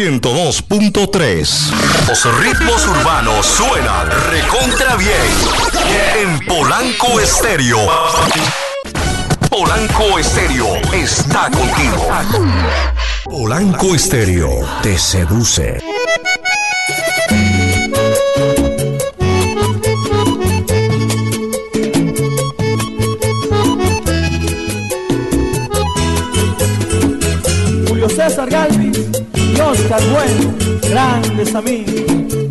102.3. Los ritmos urbanos suenan recontra bien en Polanco Estéreo. Polanco Estéreo está contigo. Polanco Estéreo te seduce. Julio César Galvis y Oscar Bueno, grandes amigos.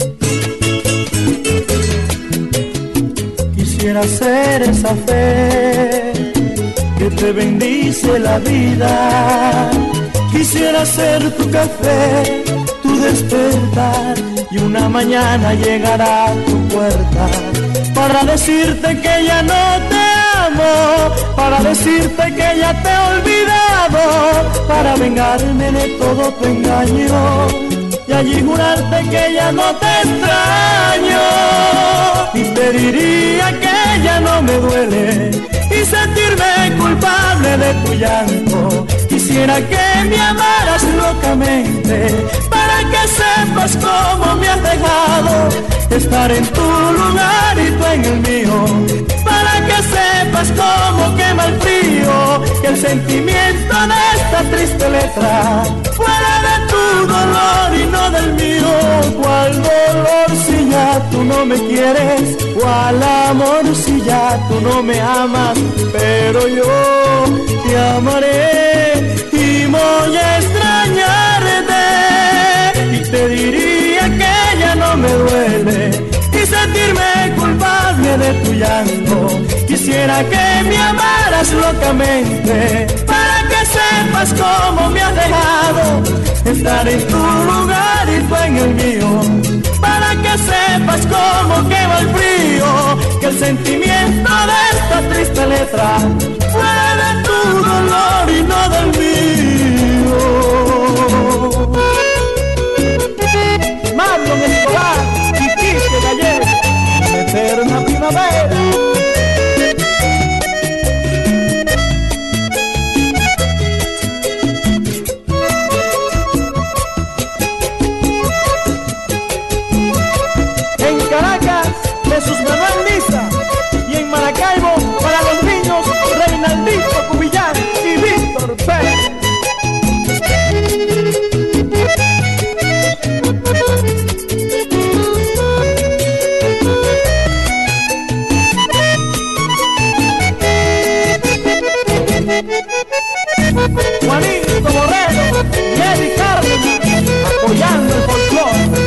Quisiera ser esa fe que te bendice la vida. Quisiera ser tu café, tu despertar, y una mañana llegará a tu puerta para decirte que ya no te amo, para decirte que ya te he olvidado, para vengarme de todo tu engaño y allí jurarte que ya no te extraño. Y te diría que ya no me duele y sentirme culpable de tu llanto. Quisiera que me amaras locamente para que sepas cómo me has dejado, estar en tu lugar y tú en el mío, para que sepas cómo quema el frío, que el sentimiento de esta triste letra fuera de tu dolor y no del mío. ¿Cuál dolor si ya tú no me quieres? ¿Cuál amor si ya tú no me amas? Pero yo te amaré y voy a extrañarte, y te diría que ya no me duele y sentirme culpable de tu llanto. Quisiera que me amaras locamente para que sepas cómo me has dejado, estar en tu lugar y tú en el mío, para que sepas cómo quema el frío, que el sentimiento de esta triste letra fuera de tu dolor y no del mío. Marlon Escobar y Quique Gallego, eterna primavera. En Caracas, Jesús Manuel Niza, y en Maracaibo, para los niños, Reinaldito Cubillán y Víctor Pérez. Juanito Borrero y Eddie Cárdenas, apoyando el folclore.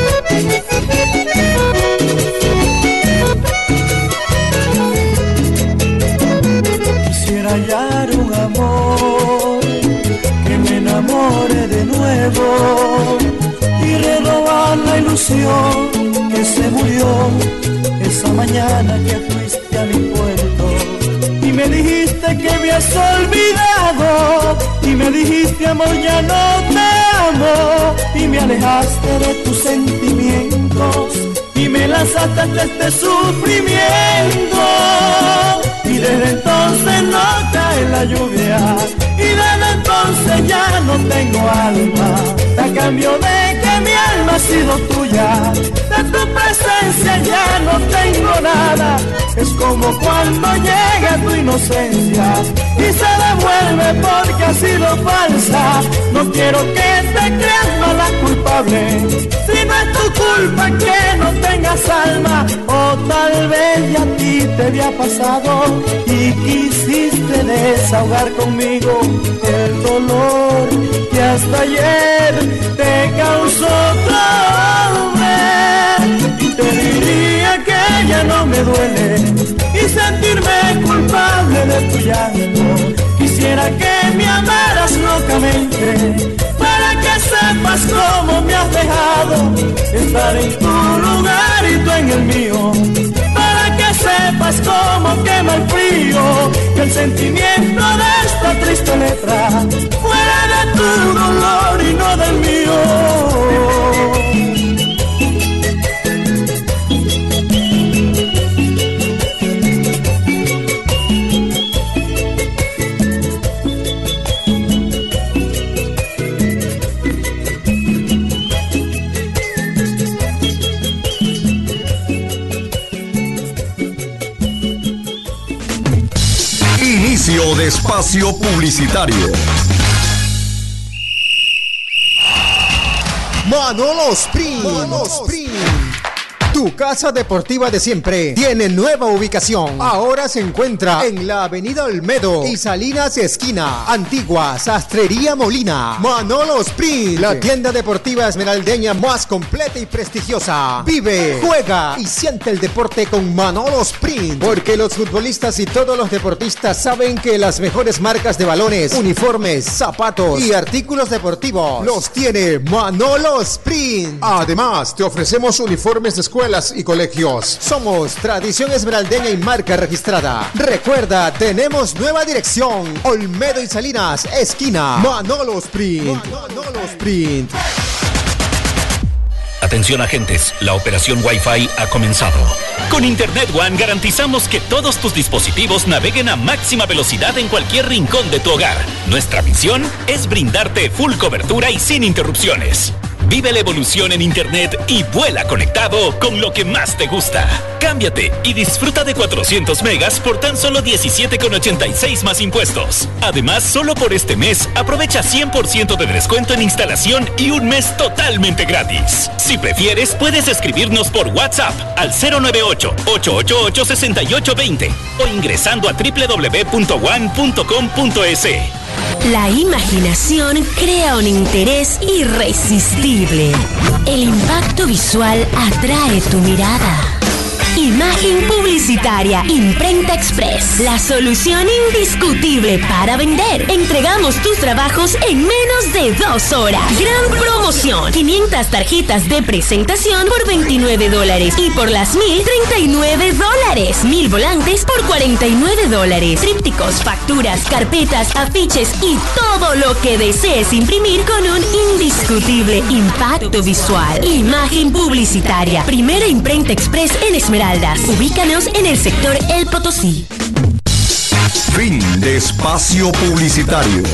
Quisiera hallar un amor que me enamore de nuevo y renovar la ilusión que se murió esa mañana que fuiste a mi puerto. Y me dijiste que me has olvidado, y me dijiste amor ya no te amo, y me alejaste de tus sentimientos y me lanzaste a este sufrimiento. Y desde entonces no cae la lluvia, y desde entonces ya no tengo alma, a cambio de que mi alma ha sido tuya, de tu presencia ya no tengo nada. Es como cuando llega tu inocencia y se devuelve porque ha sido falsa. No quiero que te creas mala culpable, si no es tu culpa que no tengas alma. O tal vez ya a ti te había pasado y quisiste desahogar conmigo el dolor que hasta ayer te causó trauma. Y te diría que ya no me duele y sentirme culpable de tu llanto. Quisiera que me amaras locamente para que sepas cómo me has dejado, estar en tu lugar y tú en el mío, para que sepas cómo quema el frío, que el sentimiento de esta triste letra fuera de tu dolor y no del mío. Inicio de espacio publicitario. Manolo Sprint. Tu casa deportiva de siempre tiene nueva ubicación. Ahora se encuentra en la avenida Olmedo y Salinas esquina. Antigua Sastrería Molina. Manolo Sprint, la tienda deportiva esmeraldeña más completa y prestigiosa. Vive, juega y siente el deporte con Manolo Sprint. Porque los futbolistas y todos los deportistas saben que las mejores marcas de balones, uniformes, zapatos y artículos deportivos los tiene Manolo Sprint. Además, te ofrecemos uniformes de escuelas y colegios. Somos tradición esmeraldeña y marca registrada. Recuerda, tenemos nueva dirección. Olmedo y Salinas, esquina. Manolo Sprint. Manolo Sprint. Atención agentes, la operación Wi-Fi ha comenzado. Con Internet One garantizamos que todos tus dispositivos naveguen a máxima velocidad en cualquier rincón de tu hogar. Nuestra misión es brindarte full cobertura y sin interrupciones. Vive la evolución en Internet y vuela conectado con lo que más te gusta. Cámbiate y disfruta de 400 megas por tan solo $17,86 más impuestos. Además, solo por este mes, aprovecha 100% de descuento en instalación y un mes totalmente gratis. Si prefieres, puedes escribirnos por WhatsApp al 098-888-6820 o ingresando a www.one.com.es. La imaginación crea un interés irresistible. El impacto visual atrae tu mirada. Imagen publicitaria Imprenta Express, la solución indiscutible para vender. Entregamos tus trabajos en menos de 2 horas. Gran promoción: 500 tarjetas de presentación por $29 y por las 1,000, $39. 1,000 volantes por $49. Trípticos, facturas, carpetas, afiches y todo lo que desees imprimir con un indiscutible impacto visual. Imagen publicitaria, primera Imprenta Express en Esmeraldas. Ubícanos en el sector El Potosí. Fin de espacio publicitario.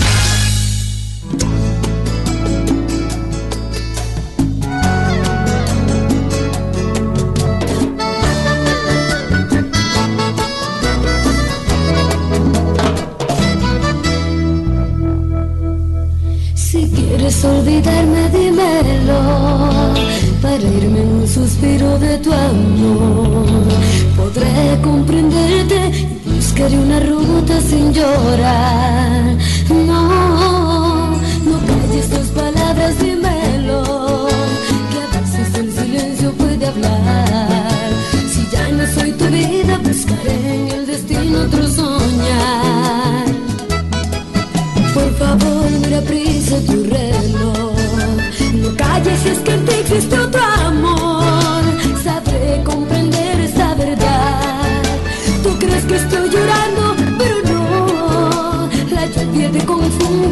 Si quieres olvidarme, dímelo, para irme en un suspiro de tu amor. Podré comprenderte y buscaré una ruta sin llorar. No calles tus palabras, dímelo, que a veces el silencio puede hablar. Si ya no soy tu vida, buscaré en el destino otro soñar. Por favor, mira prisa tu reloj. No calles si es que en ti existe otro amor. Sabré comprender esta verdad. Tú crees que estoy llorando, pero no. La lluvia te confunde.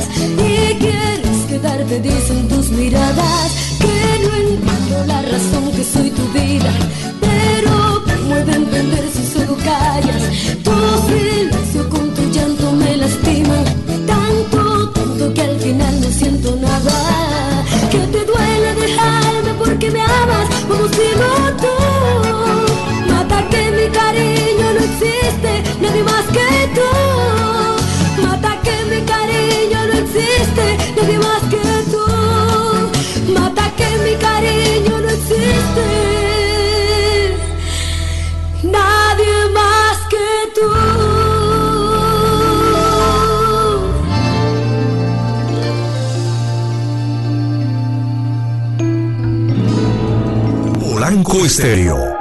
y quieres quedarte, dicen tus miradas, que no entiendo la razón, que soy tu vida, pero ¿cómo he de entender si solo callas? Tu silencio con tu llanto me lastima tanto, tanto que al final no siento nada. Que te duele dejarme porque me amas como si no tú. Mata que mi cariño no existe, nadie más que tú. Mata que mi cariño no existe, nadie más que tú. Mata que mi cariño no existe, nadie más que tú. Polanco Estéreo.